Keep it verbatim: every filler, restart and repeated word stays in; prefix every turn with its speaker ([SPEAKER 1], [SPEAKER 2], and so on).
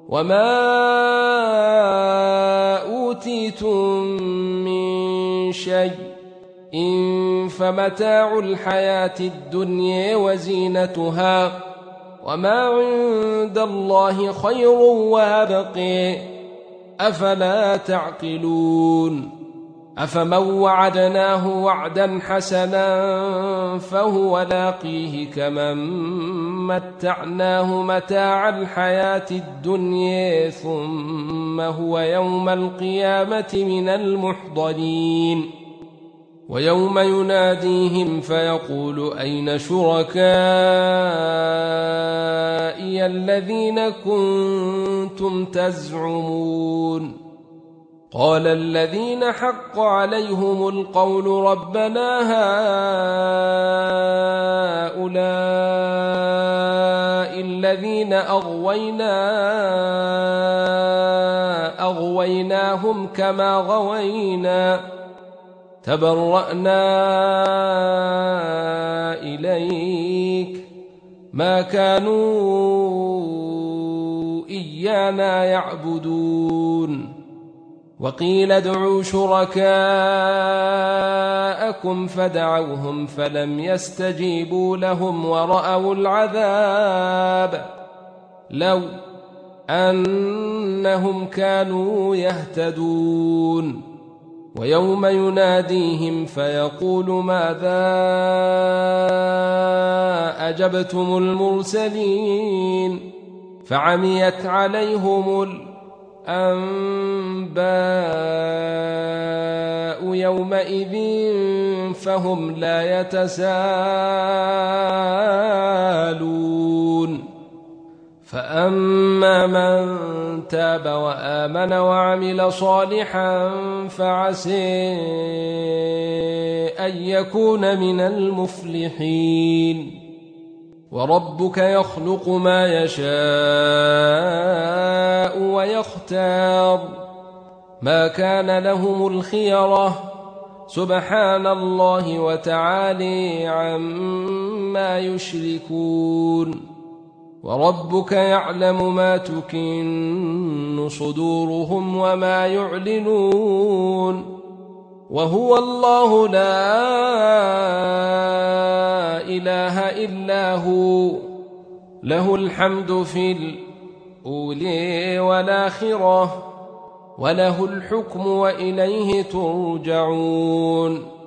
[SPEAKER 1] وما أوتيتم من شيء إن فمتاع الحياة الدنيا وزينتها وما عند الله خير وأبقى أفلا تعقلون أفمن وعدناه وعدا حسنا فهو لاقيه كمن متعناه متاع الحياة الدنيا ثم هو يوم القيامة من المحضرين ويوم يناديهم فيقول أين شركائي الذين كنتم تزعمون قال الذين حق عليهم القول ربنا هؤلاء الذين أغوينا أغويناهم كما غوينا تبرأنا إليك ما كانوا إيانا يعبدون وقيل ادعوا شركاءكم فدعوهم فلم يستجيبوا لهم ورأوا العذاب لو أنهم كانوا يهتدون ويوم يناديهم فيقول ماذا أجبتم المرسلين فعميت عليهم الأنباء يومئذ فهم لا يتساءلون فأما من تاب وآمن وعمل صالحا فعسى أن يكون من المفلحين وربك يخلق ما يشاء ويختار ما كان لهم الخيرة سبحان الله وتعالى عما يشركون وربك يعلم ما تكن صدورهم وما يعلنون وهو الله لا إله إلا هو له الحمد في الأولى والآخرة وله الحكم وإليه ترجعون